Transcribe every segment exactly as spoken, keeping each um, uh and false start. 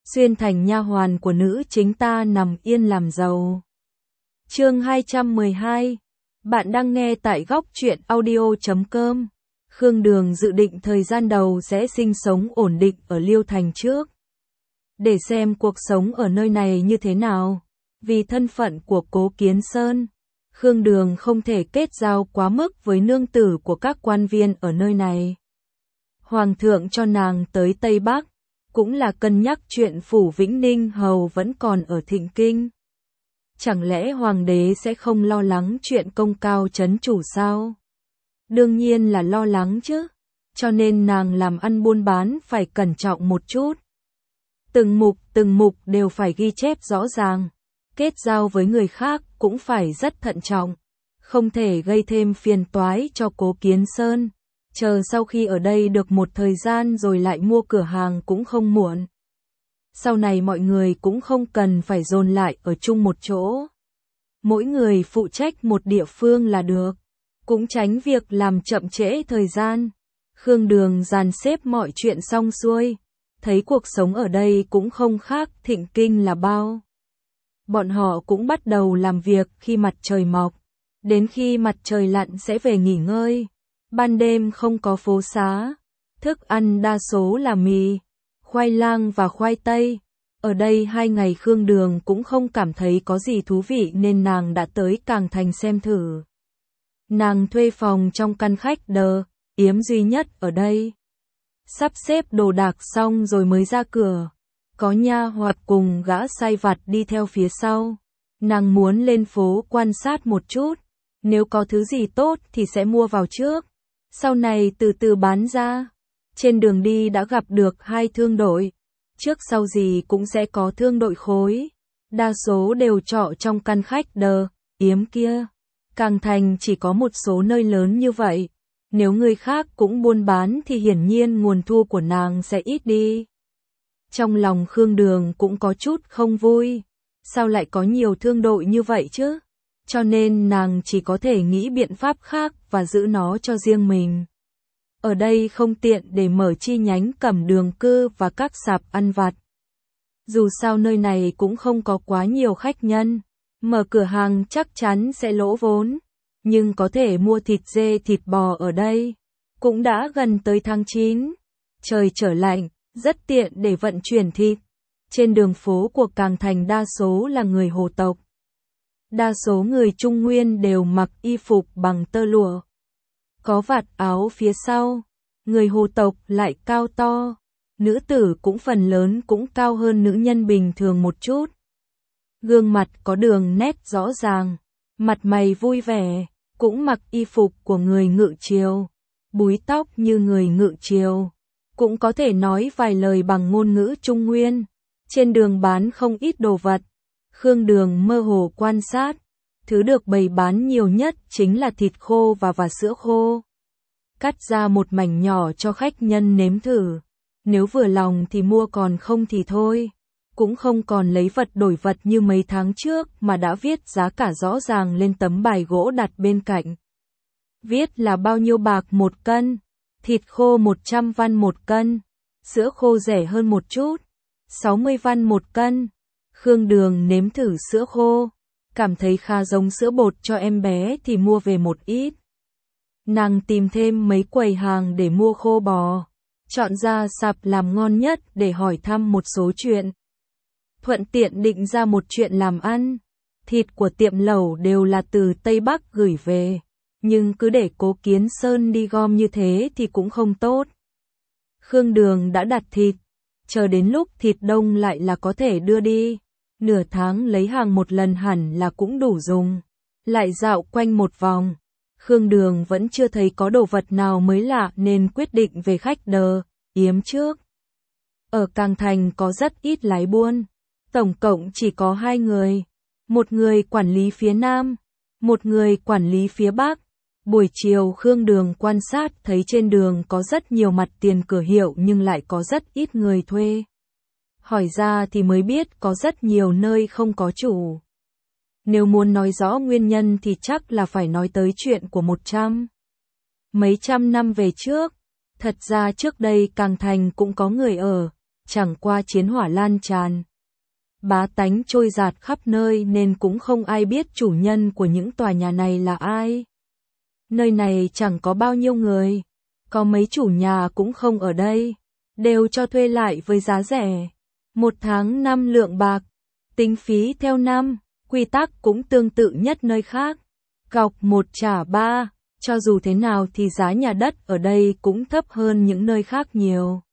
xuyên thành nha hoàn của nữ chính ta nằm yên làm giàu. Chương hai trăm mười hai. Bạn đang nghe tại góc truyện audio chấm com. Khương Đường dự định thời gian đầu sẽ sinh sống ổn định ở Liêu Thành trước, để xem cuộc sống ở nơi này như thế nào. Vì thân phận của Cố Kiến Sơn, Khương Đường không thể kết giao quá mức với nương tử của các quan viên ở nơi này. Hoàng thượng cho nàng tới Tây Bắc, cũng là cân nhắc chuyện phủ Vĩnh Ninh Hầu vẫn còn ở Thịnh Kinh. Chẳng lẽ hoàng đế sẽ không lo lắng chuyện công cao trấn chủ sao? Đương nhiên là lo lắng chứ, cho nên nàng làm ăn buôn bán phải cẩn trọng một chút. Từng mục từng mục đều phải ghi chép rõ ràng, kết giao với người khác cũng phải rất thận trọng, không thể gây thêm phiền toái cho Cố Kiến Sơn. Chờ sau khi ở đây được một thời gian rồi lại mua cửa hàng cũng không muộn. Sau này mọi người cũng không cần phải dồn lại ở chung một chỗ. Mỗi người phụ trách một địa phương là được, cũng tránh việc làm chậm trễ thời gian. Khương Đường dàn xếp mọi chuyện xong xuôi, thấy cuộc sống ở đây cũng không khác Thịnh Kinh là bao. Bọn họ cũng bắt đầu làm việc khi mặt trời mọc, đến khi mặt trời lặn sẽ về nghỉ ngơi. Ban đêm không có phố xá, thức ăn đa số là mì, khoai lang và khoai tây. Ở đây hai ngày Khương Đường cũng không cảm thấy có gì thú vị nên nàng đã tới Càng Thành xem thử. Nàng thuê phòng trong căn khách đờ, yếm duy nhất ở đây. Sắp xếp đồ đạc xong rồi mới ra cửa. Có nha hoàn cùng gã sai vặt đi theo phía sau. Nàng muốn lên phố quan sát một chút, nếu có thứ gì tốt thì sẽ mua vào trước, sau này từ từ bán ra. Trên đường đi đã gặp được hai thương đội, trước sau gì cũng sẽ có thương đội khối, đa số đều trọ trong căn khách đờ, yếm kia. Càng Thành chỉ có một số nơi lớn như vậy, nếu người khác cũng buôn bán thì hiển nhiên nguồn thu của nàng sẽ ít đi. Trong lòng Khương Đường cũng có chút không vui, sao lại có nhiều thương đội như vậy chứ? Cho nên nàng chỉ có thể nghĩ biện pháp khác và giữ nó cho riêng mình. Ở đây không tiện để mở chi nhánh Cẩm Đường Cư và các sạp ăn vặt. Dù sao nơi này cũng không có quá nhiều khách nhân, mở cửa hàng chắc chắn sẽ lỗ vốn, nhưng có thể mua thịt dê thịt bò ở đây. Cũng đã gần tới tháng chín, trời trở lạnh, rất tiện để vận chuyển thịt. Trên đường phố của Càng Thành đa số là người Hồ tộc. Đa số người Trung Nguyên đều mặc y phục bằng tơ lụa, có vạt áo phía sau. Người Hồ tộc lại cao to, nữ tử cũng phần lớn cũng cao hơn nữ nhân bình thường một chút. Gương mặt có đường nét rõ ràng, mặt mày vui vẻ, cũng mặc y phục của người Ngự Triều, búi tóc như người Ngự Triều, cũng có thể nói vài lời bằng ngôn ngữ Trung Nguyên. Trên đường bán không ít đồ vật. Khương Đường mơ hồ quan sát, thứ được bày bán nhiều nhất chính là thịt khô và và sữa khô. Cắt ra một mảnh nhỏ cho khách nhân nếm thử, nếu vừa lòng thì mua, còn không thì thôi. Cũng không còn lấy vật đổi vật như mấy tháng trước mà đã viết giá cả rõ ràng lên tấm bài gỗ đặt bên cạnh. Viết là bao nhiêu bạc một cân, thịt khô một trăm văn một cân, sữa khô rẻ hơn một chút, sáu mươi văn một cân. Khương Đường nếm thử sữa khô, cảm thấy khá giống sữa bột cho em bé thì mua về một ít. Nàng tìm thêm mấy quầy hàng để mua khô bò, chọn ra sạp làm ngon nhất để hỏi thăm một số chuyện. Thuận tiện định ra một chuyện làm ăn. Thịt của tiệm lẩu đều là từ Tây Bắc gửi về, nhưng cứ để Cố Kiến Sơn đi gom như thế thì cũng không tốt. Khương Đường đã đặt thịt, chờ đến lúc thịt đông lại là có thể đưa đi. Nửa tháng lấy hàng một lần hẳn là cũng đủ dùng. Lại dạo quanh một vòng, Khương Đường vẫn chưa thấy có đồ vật nào mới lạ nên quyết định về khách đờ, yếm trước. Ở Càng Thành có rất ít lái buôn, tổng cộng chỉ có hai người. Một người quản lý phía Nam, một người quản lý phía Bắc. Buổi chiều Khương Đường quan sát thấy trên đường có rất nhiều mặt tiền cửa hiệu nhưng lại có rất ít người thuê. Hỏi ra thì mới biết có rất nhiều nơi không có chủ. Nếu muốn nói rõ nguyên nhân thì chắc là phải nói tới chuyện của một trăm mấy trăm năm về trước. Thật ra trước đây Càng Thành cũng có người ở, chẳng qua chiến hỏa lan tràn. Bá tánh trôi dạt khắp nơi nên cũng không ai biết chủ nhân của những tòa nhà này là ai. Nơi này chẳng có bao nhiêu người, có mấy chủ nhà cũng không ở đây, đều cho thuê lại với giá rẻ. Một tháng năm lượng bạc, tính phí theo năm, quy tắc cũng tương tự nhất nơi khác. Cọc một trả ba, cho dù thế nào thì giá nhà đất ở đây cũng thấp hơn những nơi khác nhiều.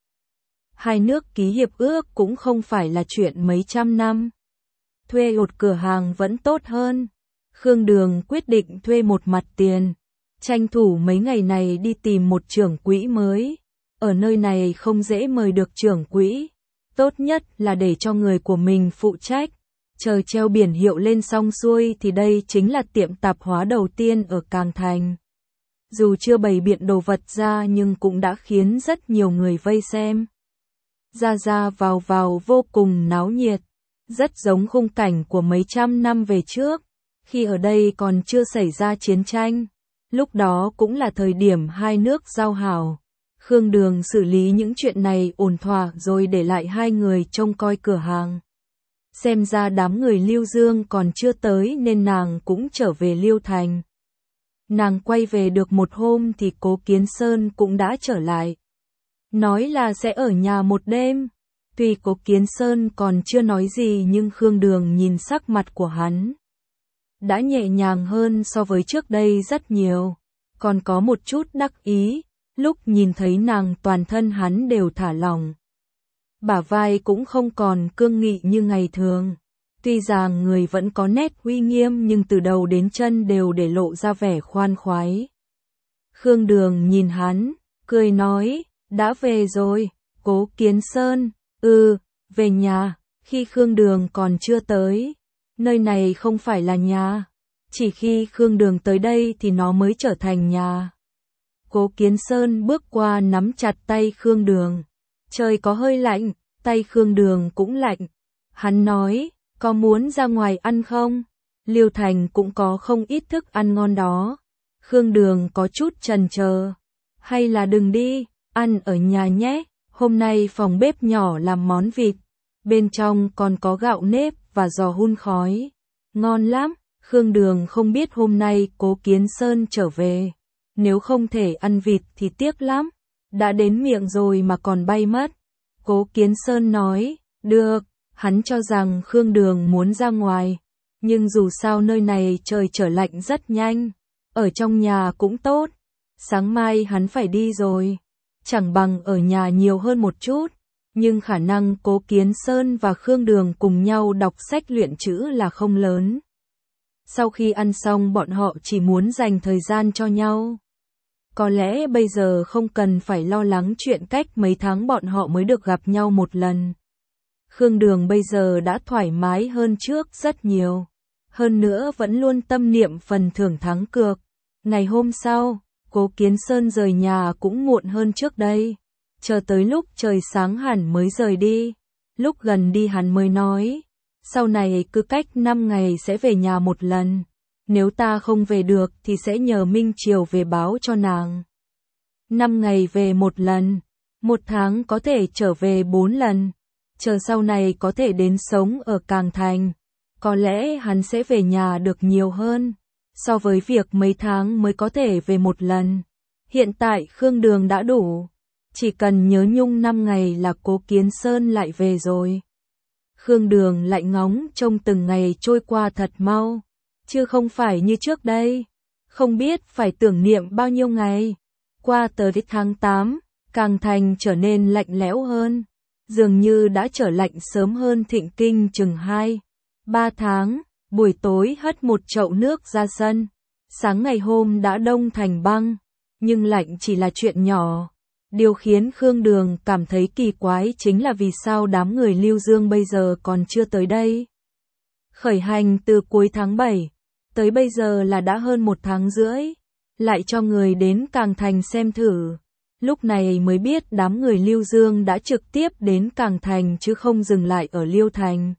Hai nước ký hiệp ước cũng không phải là chuyện mấy trăm năm. Thuê một cửa hàng vẫn tốt hơn. Khương Đường quyết định thuê một mặt tiền, tranh thủ mấy ngày này đi tìm một trưởng quỹ mới. Ở nơi này không dễ mời được trưởng quỹ, tốt nhất là để cho người của mình phụ trách. Chờ treo biển hiệu lên xong xuôi thì đây chính là tiệm tạp hóa đầu tiên ở Càng Thành. Dù chưa bày biện đồ vật ra nhưng cũng đã khiến rất nhiều người vây xem. Ra ra vào vào vô cùng náo nhiệt, rất giống khung cảnh của mấy trăm năm về trước, khi ở đây còn chưa xảy ra chiến tranh. Lúc đó cũng là thời điểm hai nước giao hảo. Khương Đường xử lý những chuyện này ổn thỏa rồi để lại hai người trông coi cửa hàng. Xem ra đám người Lưu Dương còn chưa tới nên nàng cũng trở về Liêu Thành. Nàng quay về được một hôm thì Cố Kiến Sơn cũng đã trở lại. Nói là sẽ ở nhà một đêm. Tuy Cố Kiến Sơn còn chưa nói gì nhưng Khương Đường nhìn sắc mặt của hắn đã nhẹ nhàng hơn so với trước đây rất nhiều. Còn có một chút đắc ý, lúc nhìn thấy nàng toàn thân hắn đều thả lỏng. Bả vai cũng không còn cương nghị như ngày thường. Tuy rằng người vẫn có nét uy nghiêm nhưng từ đầu đến chân đều để lộ ra vẻ khoan khoái. Khương Đường nhìn hắn, cười nói, đã về rồi, Cố Kiến Sơn, ừ, về nhà. Khi Khương Đường còn chưa tới, nơi này không phải là nhà. Chỉ khi Khương Đường tới đây thì nó mới trở thành nhà. Cố Kiến Sơn bước qua nắm chặt tay Khương Đường. Trời có hơi lạnh, tay Khương Đường cũng lạnh. Hắn nói, có muốn ra ngoài ăn không? Liêu Thành cũng có không ít thức ăn ngon đó. Khương Đường có chút chần chờ. Hay là đừng đi, ăn ở nhà nhé. Hôm nay phòng bếp nhỏ làm món vịt. Bên trong còn có gạo nếp và giò hun khói. Ngon lắm. Khương Đường không biết hôm nay Cố Kiến Sơn trở về. Nếu không thể ăn vịt thì tiếc lắm. Đã đến miệng rồi mà còn bay mất. Cố Kiến Sơn nói, được, hắn cho rằng Khương Đường muốn ra ngoài. Nhưng dù sao nơi này trời trở lạnh rất nhanh. Ở trong nhà cũng tốt. Sáng mai hắn phải đi rồi. Chẳng bằng ở nhà nhiều hơn một chút. Nhưng khả năng Cố Kiến Sơn và Khương Đường cùng nhau đọc sách luyện chữ là không lớn. Sau khi ăn xong bọn họ chỉ muốn dành thời gian cho nhau. Có lẽ bây giờ không cần phải lo lắng chuyện cách mấy tháng bọn họ mới được gặp nhau một lần. Khương Đường bây giờ đã thoải mái hơn trước rất nhiều. Hơn nữa vẫn luôn tâm niệm phần thưởng thắng cược. Ngày hôm sau, Cố Kiến Sơn rời nhà cũng muộn hơn trước đây. Chờ tới lúc trời sáng hẳn mới rời đi. Lúc gần đi hắn mới nói, sau này cứ cách năm ngày sẽ về nhà một lần. Nếu ta không về được thì sẽ nhờ Minh Triều về báo cho nàng. Năm ngày về một lần, một tháng có thể trở về bốn lần. Chờ sau này có thể đến sống ở Càng Thành. Có lẽ hắn sẽ về nhà được nhiều hơn, so với việc mấy tháng mới có thể về một lần. Hiện tại Khương Đường đã đủ. Chỉ cần nhớ nhung năm ngày là Cố Kiến Sơn lại về rồi. Khương Đường lại ngóng trông từng ngày trôi qua thật mau. Chứ không phải như trước đây. Không biết phải tưởng niệm bao nhiêu ngày. Qua tới tháng tám, Càng Thành trở nên lạnh lẽo hơn. Dường như đã trở lạnh sớm hơn Thịnh Kinh chừng hai, ba tháng. Buổi tối hất một chậu nước ra sân. Sáng ngày hôm đã đông thành băng. Nhưng lạnh chỉ là chuyện nhỏ. Điều khiến Khương Đường cảm thấy kỳ quái chính là vì sao đám người Lưu Dương bây giờ còn chưa tới đây. Khởi hành từ cuối tháng bảy, tới bây giờ là đã hơn một tháng rưỡi, lại cho người đến Càng Thành xem thử. Lúc này mới biết đám người Lưu Dương đã trực tiếp đến Càng Thành chứ không dừng lại ở Liêu Thành.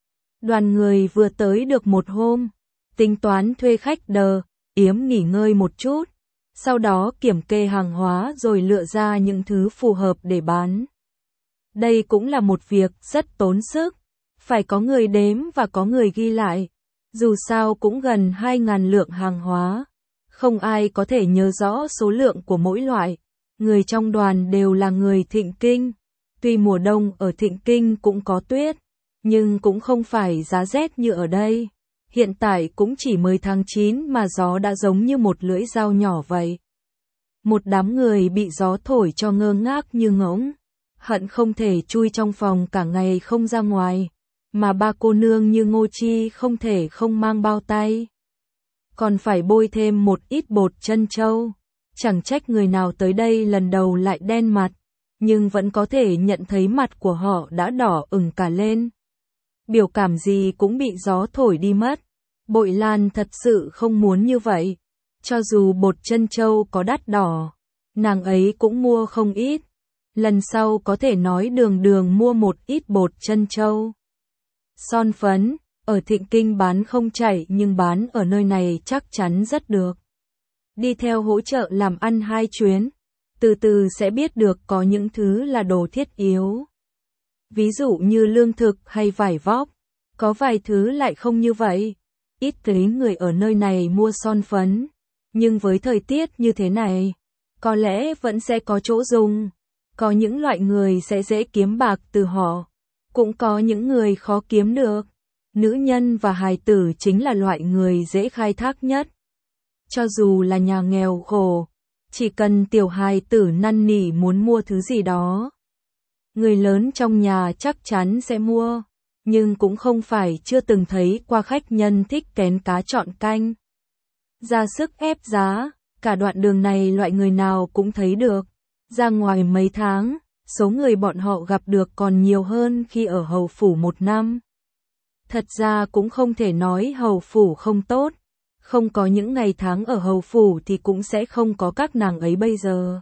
Đoàn người vừa tới được một hôm, tính toán thuê khách đờ, yếm nghỉ ngơi một chút. Sau đó kiểm kê hàng hóa rồi lựa ra những thứ phù hợp để bán. Đây cũng là một việc rất tốn sức, phải có người đếm và có người ghi lại. Dù sao cũng gần hai nghìn lượng hàng hóa, không ai có thể nhớ rõ số lượng của mỗi loại. Người trong đoàn đều là người Thịnh Kinh. Tuy mùa đông ở Thịnh Kinh cũng có tuyết, nhưng cũng không phải giá rét như ở đây. Hiện tại cũng chỉ mới tháng chín mà gió đã giống như một lưỡi dao nhỏ vậy. Một đám người bị gió thổi cho ngơ ngác như ngỗng, hận không thể chui trong phòng cả ngày không ra ngoài, mà ba cô nương như Ngô Chi không thể không mang bao tay. Còn phải bôi thêm một ít bột trân châu, chẳng trách người nào tới đây lần đầu lại đen mặt, nhưng vẫn có thể nhận thấy mặt của họ đã đỏ ửng cả lên. Biểu cảm gì cũng bị gió thổi đi mất. Bội Lan thật sự không muốn như vậy. Cho dù bột trân châu có đắt đỏ, nàng ấy cũng mua không ít. Lần sau có thể nói đường đường mua một ít bột trân châu. Son phấn, ở Thịnh Kinh bán không chạy nhưng bán ở nơi này chắc chắn rất được. Đi theo hỗ trợ làm ăn hai chuyến, từ từ sẽ biết được có những thứ là đồ thiết yếu. Ví dụ như lương thực hay vải vóc, có vài thứ lại không như vậy. Ít thấy người ở nơi này mua son phấn, nhưng với thời tiết như thế này, có lẽ vẫn sẽ có chỗ dùng. Có những loại người sẽ dễ kiếm bạc từ họ, cũng có những người khó kiếm được. Nữ nhân và hài tử chính là loại người dễ khai thác nhất. Cho dù là nhà nghèo khổ, chỉ cần tiểu hài tử năn nỉ muốn mua thứ gì đó, người lớn trong nhà chắc chắn sẽ mua, nhưng cũng không phải chưa từng thấy qua khách nhân thích kén cá chọn canh. Ra sức ép giá, cả đoạn đường này loại người nào cũng thấy được. Ra ngoài mấy tháng, số người bọn họ gặp được còn nhiều hơn khi ở hầu phủ một năm. Thật ra cũng không thể nói hầu phủ không tốt, không có những ngày tháng ở hầu phủ thì cũng sẽ không có các nàng ấy bây giờ.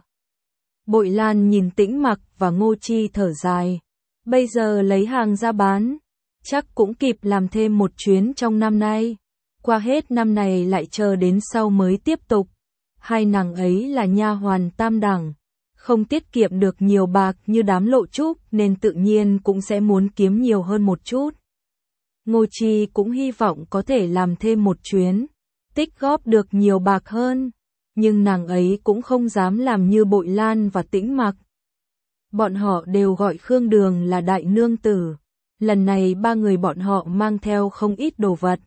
Bội Lan nhìn Tĩnh Mặc và Ngô Chi thở dài, bây giờ lấy hàng ra bán, chắc cũng kịp làm thêm một chuyến trong năm nay, qua hết năm này lại chờ đến sau mới tiếp tục. Hai nàng ấy là nha hoàn tam đẳng, không tiết kiệm được nhiều bạc như đám Lộ Trúc nên tự nhiên cũng sẽ muốn kiếm nhiều hơn một chút. Ngô Chi cũng hy vọng có thể làm thêm một chuyến, tích góp được nhiều bạc hơn, nhưng nàng ấy cũng không dám làm như Bội Lan và Tĩnh Mặc. Bọn họ đều gọi Khương Đường là đại nương tử, lần này ba người bọn họ mang theo không ít đồ vật.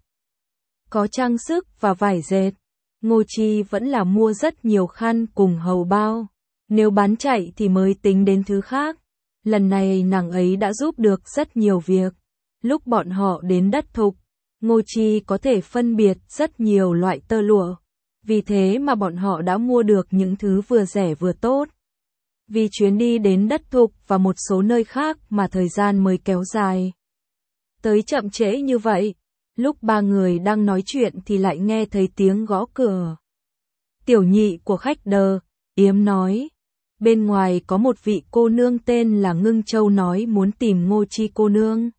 Có trang sức và vải dệt, Ngô Chi vẫn là mua rất nhiều khăn cùng hầu bao. Nếu bán chạy thì mới tính đến thứ khác. Lần này nàng ấy đã giúp được rất nhiều việc. Lúc bọn họ đến đất Thục, Ngô Chi có thể phân biệt rất nhiều loại tơ lụa. Vì thế mà bọn họ đã mua được những thứ vừa rẻ vừa tốt. Vì chuyến đi đến đất Thục và một số nơi khác mà thời gian mới kéo dài. Tới chậm trễ như vậy, lúc ba người đang nói chuyện thì lại nghe thấy tiếng gõ cửa. Tiểu nhị của khách Đờ, Yếm nói. Bên ngoài có một vị cô nương tên là Ngưng Châu nói muốn tìm Ngô Chi cô nương.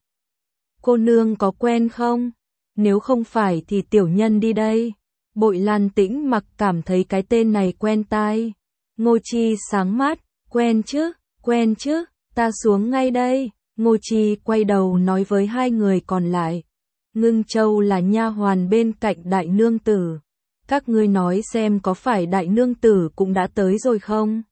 Cô nương có quen không? Nếu không phải thì tiểu nhân đi đây. Bội Lan Tĩnh Mặc cảm thấy cái tên này quen tai. Ngô Chi sáng mắt, quen chứ, quen chứ, ta xuống ngay đây. Ngô Chi quay đầu nói với hai người còn lại. Ngưng Châu là nha hoàn bên cạnh đại nương tử. Các ngươi nói xem có phải đại nương tử cũng đã tới rồi không?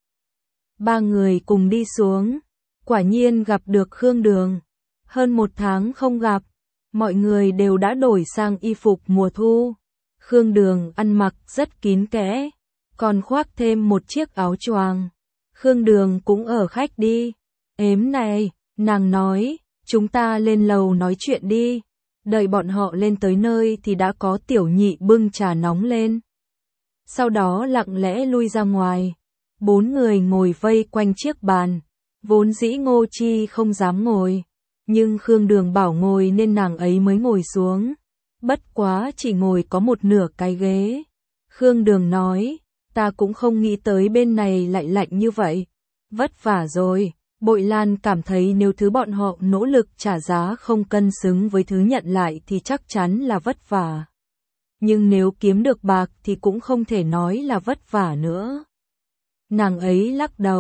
Ba người cùng đi xuống, quả nhiên gặp được Khương Đường. Hơn một tháng không gặp, mọi người đều đã đổi sang y phục mùa thu. Khương Đường ăn mặc rất kín kẽ, còn khoác thêm một chiếc áo choàng. Khương Đường cũng ở khách đi. Ếm này, nàng nói, chúng ta lên lầu nói chuyện đi. Đợi bọn họ lên tới nơi thì đã có tiểu nhị bưng trà nóng lên. Sau đó lặng lẽ lui ra ngoài. Bốn người ngồi vây quanh chiếc bàn. Vốn dĩ Ngô Chi không dám ngồi, nhưng Khương Đường bảo ngồi nên nàng ấy mới ngồi xuống. Bất quá chỉ ngồi có một nửa cái ghế. Khương Đường nói, ta cũng không nghĩ tới bên này lại lạnh như vậy. Vất vả rồi. Bội Lan cảm thấy nếu thứ bọn họ nỗ lực trả giá không cân xứng với thứ nhận lại thì chắc chắn là vất vả. Nhưng nếu kiếm được bạc thì cũng không thể nói là vất vả nữa. Nàng ấy lắc đầu,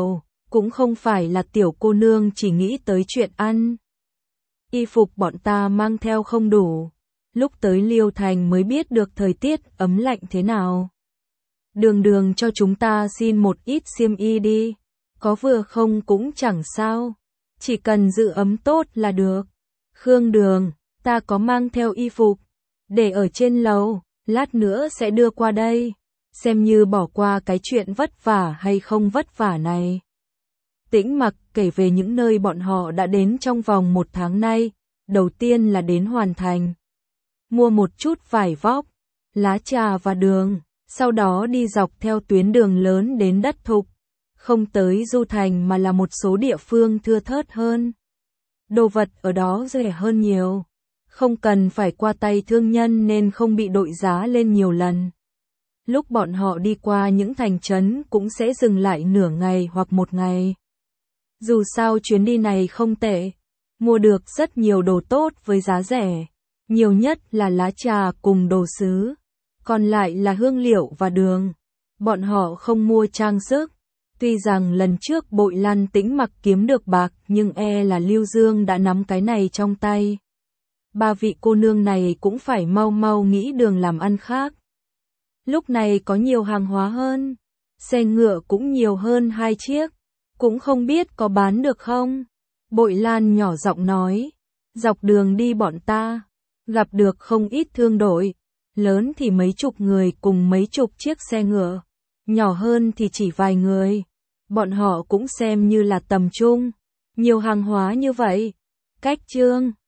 cũng không phải là tiểu cô nương chỉ nghĩ tới chuyện ăn. Y phục bọn ta mang theo không đủ, lúc tới Liêu Thành mới biết được thời tiết ấm lạnh thế nào. Đường đường cho chúng ta xin một ít xiêm y đi, có vừa không cũng chẳng sao, chỉ cần giữ ấm tốt là được. Khương Đường, ta có mang theo y phục, để ở trên lầu, lát nữa sẽ đưa qua đây, xem như bỏ qua cái chuyện vất vả hay không vất vả này. Tĩnh Mặc kể về những nơi bọn họ đã đến trong vòng một tháng nay, đầu tiên là đến Hoàn Thành, mua một chút vải vóc, lá trà và đường, sau đó đi dọc theo tuyến đường lớn đến Đất Thục, không tới Du Thành mà là một số địa phương thưa thớt hơn. Đồ vật ở đó rẻ hơn nhiều, không cần phải qua tay thương nhân nên không bị đội giá lên nhiều lần. Lúc bọn họ đi qua những thành trấn cũng sẽ dừng lại nửa ngày hoặc một ngày. Dù sao chuyến đi này không tệ, mua được rất nhiều đồ tốt với giá rẻ, nhiều nhất là lá trà cùng đồ sứ, còn lại là hương liệu và đường. Bọn họ không mua trang sức, tuy rằng lần trước Bội Lan Tĩnh Mặc kiếm được bạc nhưng e là Lưu Dương đã nắm cái này trong tay. Ba vị cô nương này cũng phải mau mau nghĩ đường làm ăn khác. Lúc này có nhiều hàng hóa hơn, xe ngựa cũng nhiều hơn hai chiếc, cũng không biết có bán được không. Bội Lan nhỏ giọng nói, dọc đường đi bọn ta, gặp được không ít thương đội, lớn thì mấy chục người cùng mấy chục chiếc xe ngựa, nhỏ hơn thì chỉ vài người, bọn họ cũng xem như là tầm trung, nhiều hàng hóa như vậy. Cách Trương